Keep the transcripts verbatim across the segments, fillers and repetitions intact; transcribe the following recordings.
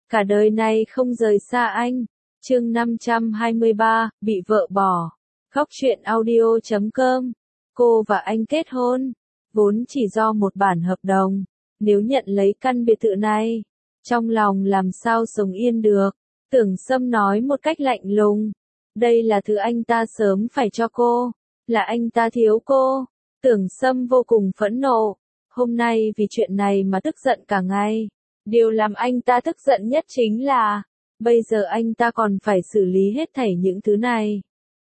cả đời này không rời xa anh. Chương năm trăm hai mươi ba, bị vợ bỏ. Góc truyện audio chấm com. Cô và anh kết hôn, vốn chỉ do một bản hợp đồng. Nếu nhận lấy căn biệt thự này, trong lòng làm sao sống yên được. Tưởng Sâm nói một cách lạnh lùng. Đây là thứ anh ta sớm phải cho cô, là anh ta thiếu cô. Tưởng Sâm vô cùng phẫn nộ. Hôm nay vì chuyện này mà tức giận cả ngày. Điều làm anh ta tức giận nhất chính là, bây giờ anh ta còn phải xử lý hết thảy những thứ này.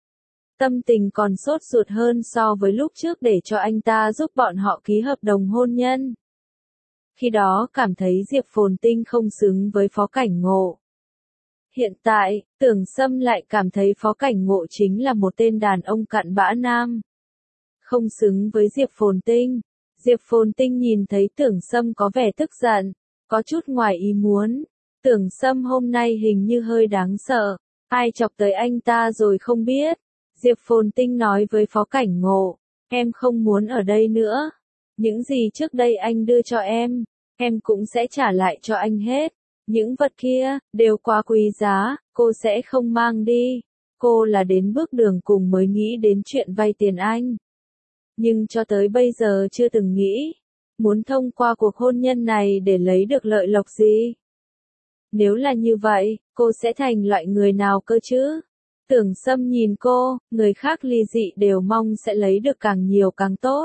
Tâm tình còn sốt ruột hơn so với lúc trước để cho anh ta giúp bọn họ ký hợp đồng hôn nhân. Khi đó cảm thấy Diệp Phồn Tinh không xứng với Phó Cảnh Ngộ. Hiện tại, Tưởng Sâm lại cảm thấy Phó Cảnh Ngộ chính là một tên đàn ông cặn bã nam. Không xứng với Diệp Phồn Tinh. Diệp Phồn Tinh nhìn thấy Tưởng Sâm có vẻ tức giận, có chút ngoài ý muốn. Tưởng Sâm hôm nay hình như hơi đáng sợ, ai chọc tới anh ta rồi không biết. Diệp Phồn Tinh nói với Phó Cảnh Ngộ, em không muốn ở đây nữa. Những gì trước đây anh đưa cho em, em cũng sẽ trả lại cho anh hết. Những vật kia, đều quá quý giá, cô sẽ không mang đi. Cô là đến bước đường cùng mới nghĩ đến chuyện vay tiền anh. Nhưng cho tới bây giờ chưa từng nghĩ, muốn thông qua cuộc hôn nhân này để lấy được lợi lộc gì. Nếu là như vậy, cô sẽ thành loại người nào cơ chứ? Tưởng Sâm nhìn cô, người khác ly dị đều mong sẽ lấy được càng nhiều càng tốt.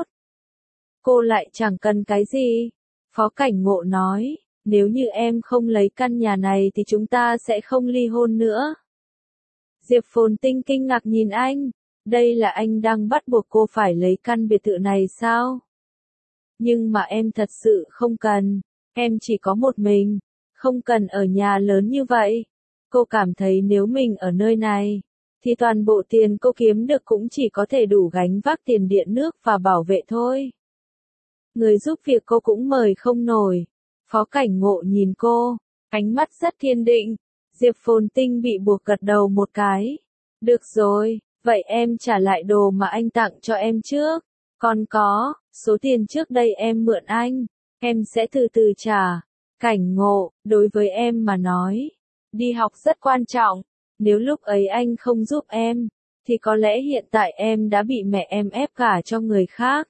Cô lại chẳng cần cái gì. Phó Cảnh Ngộ nói, nếu như em không lấy căn nhà này thì chúng ta sẽ không ly hôn nữa. Diệp Phồn Tinh kinh ngạc nhìn anh, đây là anh đang bắt buộc cô phải lấy căn biệt thự này sao? Nhưng mà em thật sự không cần, em chỉ có một mình, không cần ở nhà lớn như vậy. Cô cảm thấy nếu mình ở nơi này, thì toàn bộ tiền cô kiếm được cũng chỉ có thể đủ gánh vác tiền điện nước và bảo vệ thôi. Người giúp việc cô cũng mời không nổi. Phó Cảnh Ngộ nhìn cô, ánh mắt rất kiên định. Diệp Phồn Tinh bị buộc gật đầu một cái. Được rồi, vậy em trả lại đồ mà anh tặng cho em trước. Còn có, số tiền trước đây em mượn anh, em sẽ từ từ trả. Cảnh Ngộ, đối với em mà nói, đi học rất quan trọng. Nếu lúc ấy anh không giúp em, thì có lẽ hiện tại em đã bị mẹ em ép gả cho người khác.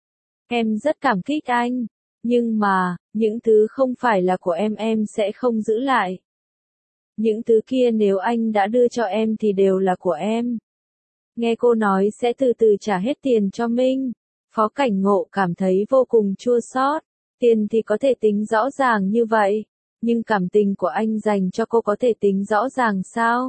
Em rất cảm kích anh, nhưng mà, những thứ không phải là của em em sẽ không giữ lại. Những thứ kia nếu anh đã đưa cho em thì đều là của em. Nghe cô nói sẽ từ từ trả hết tiền cho Minh, Phó Cảnh Ngộ cảm thấy vô cùng chua xót. Tiền thì có thể tính rõ ràng như vậy, nhưng cảm tình của anh dành cho cô có thể tính rõ ràng sao?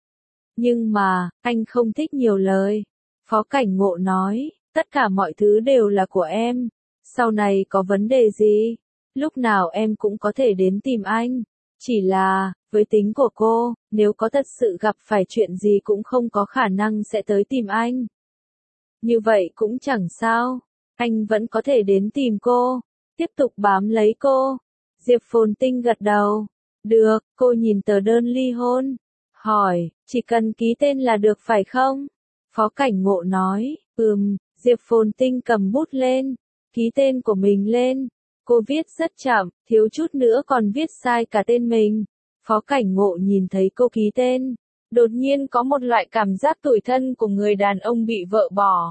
Nhưng mà, anh không thích nhiều lời. Phó Cảnh Ngộ nói, tất cả mọi thứ đều là của em. Sau này có vấn đề gì, lúc nào em cũng có thể đến tìm anh. Chỉ là, với tính của cô, nếu có thật sự gặp phải chuyện gì cũng không có khả năng sẽ tới tìm anh. Như vậy cũng chẳng sao, anh vẫn có thể đến tìm cô, tiếp tục bám lấy cô. Diệp Phồn Tinh gật đầu. Được, cô nhìn tờ đơn ly hôn, hỏi, chỉ cần ký tên là được phải không? Phó Cảnh Ngộ nói, ừm. Diệp Phồn Tinh cầm bút lên, ký tên của mình lên. Cô viết rất chậm, thiếu chút nữa còn viết sai cả tên mình. Phó Cảnh Ngộ nhìn thấy cô ký tên, đột nhiên có một loại cảm giác tủi thân của người đàn ông bị vợ bỏ.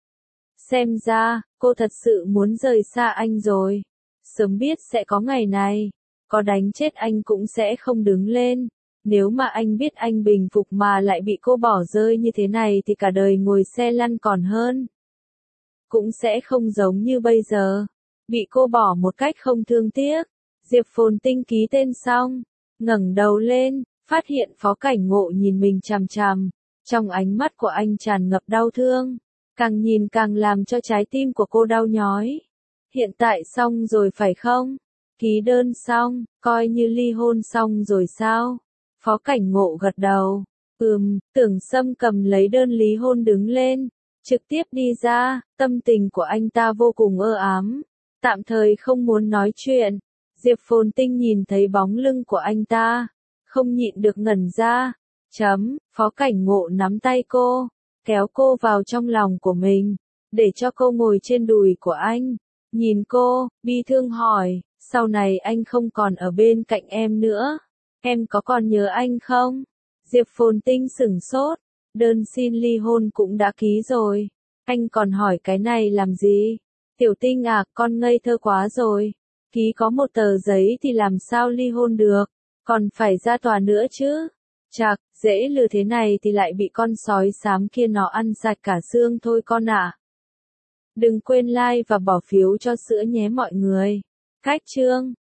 Xem ra, cô thật sự muốn rời xa anh rồi. Sớm biết sẽ có ngày này, có đánh chết anh cũng sẽ không đứng lên. Nếu mà anh biết anh bình phục mà lại bị cô bỏ rơi như thế này thì cả đời ngồi xe lăn còn hơn. Cũng sẽ không giống như bây giờ, bị cô bỏ một cách không thương tiếc. Diệp Phồn Tinh ký tên xong, ngẩng đầu lên, phát hiện Phó Cảnh Ngộ nhìn mình chằm chằm. Trong ánh mắt của anh tràn ngập đau thương, càng nhìn càng làm cho trái tim của cô đau nhói. Hiện tại xong rồi phải không? Ký đơn xong, coi như ly hôn xong rồi sao? Phó Cảnh Ngộ gật đầu. Ừm, Tưởng Sâm cầm lấy đơn lý hôn đứng lên, trực tiếp đi ra. Tâm tình của anh ta vô cùng ơ ám, tạm thời không muốn nói chuyện. Diệp Phồn Tinh nhìn thấy bóng lưng của anh ta, không nhịn được ngẩn ra. Chấm, Phó Cảnh Ngộ nắm tay cô, kéo cô vào trong lòng của mình, để cho cô ngồi trên đùi của anh. Nhìn cô, bi thương hỏi, sau này anh không còn ở bên cạnh em nữa. Em có còn nhớ anh không? Diệp Phồn Tinh sửng sốt. Đơn xin ly hôn cũng đã ký rồi. Anh còn hỏi cái này làm gì? Tiểu Tinh à, con ngây thơ quá rồi. Ký có một tờ giấy thì làm sao ly hôn được? Còn phải ra tòa nữa chứ? Chạc, dễ lừa thế này thì lại bị con sói xám kia nó ăn sạch cả xương thôi con ạ. Đừng quên like và bỏ phiếu cho sữa nhé mọi người. Khách chương